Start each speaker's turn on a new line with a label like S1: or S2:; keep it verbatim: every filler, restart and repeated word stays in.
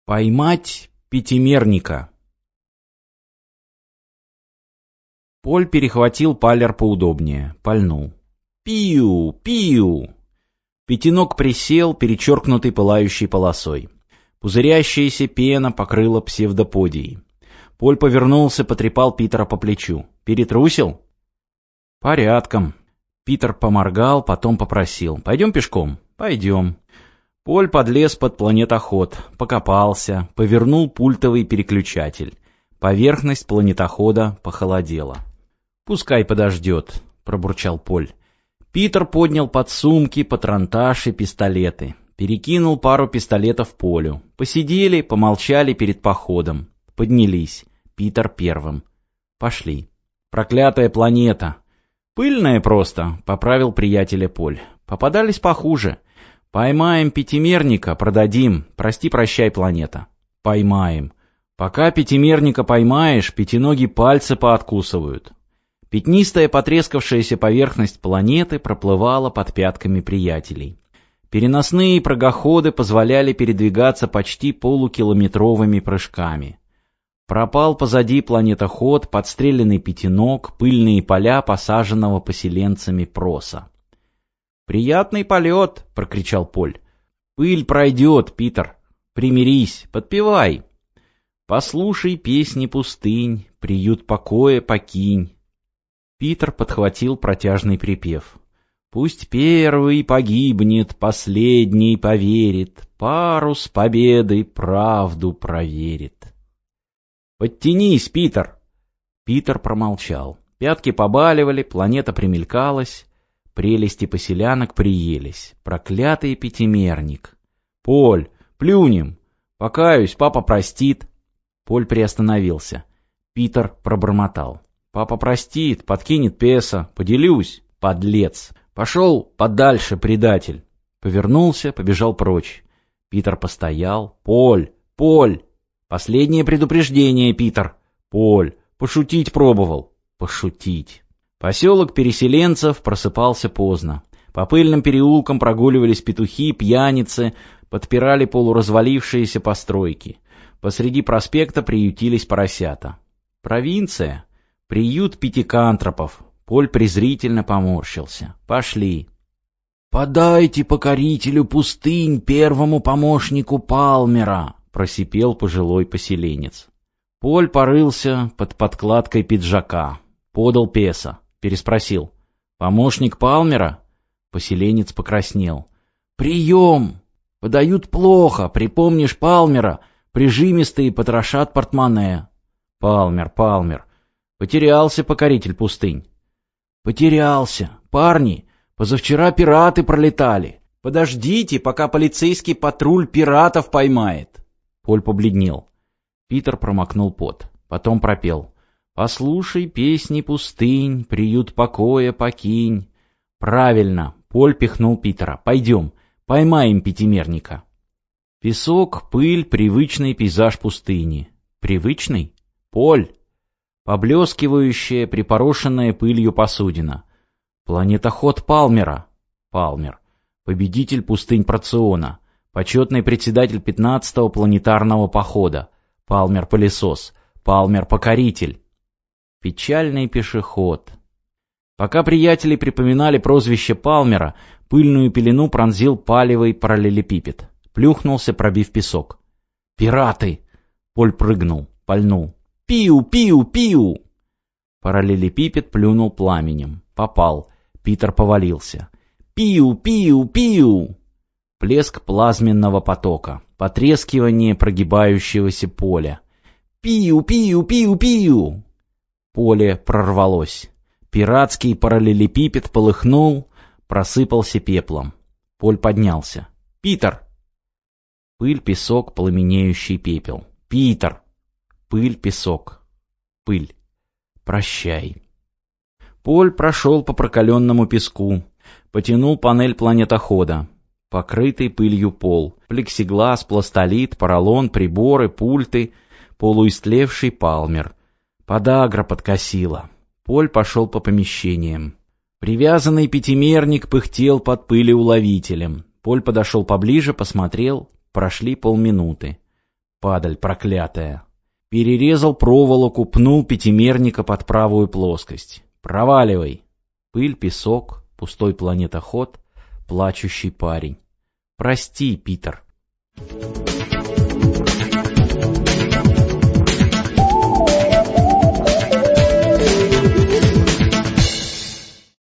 S1: Поймать пятимерника. Поль перехватил палер поудобнее, пальнул. Пиу, пиу. Пятиног присел, перечеркнутый пылающей полосой. Пузырящаяся пена покрыла псевдоподией. Поль повернулся, потрепал Питера по плечу. «Перетрусил?» «Порядком». Питер поморгал, потом попросил. «Пойдем пешком?» «Пойдем». Поль подлез под планетоход, покопался, повернул пультовый переключатель. Поверхность планетохода похолодела. «Пускай подождет», — пробурчал Поль. Питер поднял подсумки, патронташи, пистолеты. Перекинул пару пистолетов Полю. Посидели, помолчали перед походом. Поднялись. Питер первым. Пошли. «Проклятая планета!» «Пыльная просто», — поправил приятеля Поль. «Попадались похуже. Поймаем пятимерника, продадим. Прости-прощай, планета». «Поймаем. Пока пятимерника поймаешь, пятиногие пальцы пооткусывают». Пятнистая потрескавшаяся поверхность планеты проплывала под пятками приятелей. Переносные прогоходы позволяли передвигаться почти полукилометровыми прыжками. Пропал позади планетоход, подстреленный пятиног, пыльные поля посаженного поселенцами проса. «Приятный полет!» — прокричал Поль. «Пыль пройдет, Питер. Примирись, подпевай. Послушай песни пустынь, приют покоя покинь». Питер подхватил протяжный припев. «Пусть первый погибнет, последний поверит, парус победы правду проверит». «Подтянись, Питер!» Питер промолчал. Пятки побаливали, планета примелькалась, прелести поселянок приелись. Проклятый пятимерник. «Поль, плюнем! Покаюсь, папа простит!» Поль приостановился. Питер пробормотал. «Папа простит, подкинет песо, поделюсь, подлец! Пошел подальше, предатель!» Повернулся, побежал прочь. Питер постоял. «Поль! Поль! Последнее предупреждение, Питер! Поль! Пошутить пробовал!» «Пошутить!» Поселок переселенцев просыпался поздно. По пыльным переулкам прогуливались петухи, пьяницы, подпирали полуразвалившиеся постройки. Посреди проспекта приютились поросята. Провинция. Приют пятикантропов. Поль презрительно поморщился. «Пошли». «Подайте покорителю пустынь первому помощнику Палмера», — просипел пожилой поселенец. Поль порылся под подкладкой пиджака. Подал песо. Переспросил. «Помощник Палмера?» Поселенец покраснел. «Прием! Подают плохо, припомнишь Палмера, прижимистые потрошат портмоне». «Палмер, Палмер. Потерялся покоритель пустынь». «Потерялся. Парни, позавчера пираты пролетали. Подождите, пока полицейский патруль пиратов поймает». Поль побледнел. Питер промокнул пот. Потом пропел. «Послушай песни пустынь, приют покоя покинь». «Правильно!» — Поль пихнул Питера. «Пойдем, поймаем пятимерника». Песок, пыль, привычный пейзаж пустыни. Привычный? Поль! Поблескивающая, припорошенная пылью посудина. Планетоход Палмера. Палмер. Победитель пустынь Проциона. Почетный председатель пятнадцатого планетарного похода. Палмер-пылесос. Палмер-покоритель. Печальный пешеход. Пока приятели припоминали прозвище Палмера, пыльную пелену пронзил палевый параллелепипед. Плюхнулся, пробив песок. «Пираты!» Поль прыгнул, пальнул. «Пиу, пиу, пиу!» Параллелепипед плюнул пламенем. Попал. Питер повалился. «Пиу, пиу, пиу!» Плеск плазменного потока. Потрескивание прогибающегося поля. «Пиу, пиу, пиу, пиу!» Поле прорвалось. Пиратский параллелепипед полыхнул, просыпался пеплом. Поль поднялся. «Питер!» Пыль, песок, пламенеющий пепел. «Питер!» Пыль, песок. Пыль. «Прощай». Поль прошел по прокаленному песку, потянул панель планетохода. Покрытый пылью пол, плексиглаз, пластолит, поролон, приборы, пульты, полуистлевший Палмер. Подагра подкосила. Поль пошел по помещениям. Привязанный пятимерник пыхтел под пылеуловителем. Поль подошел поближе, посмотрел. Прошли полминуты. Падаль проклятая. Перерезал проволоку, пнул пятимерника под правую плоскость. Проваливай. Пыль, песок, пустой планетоход, плачущий парень. Прости, Питер.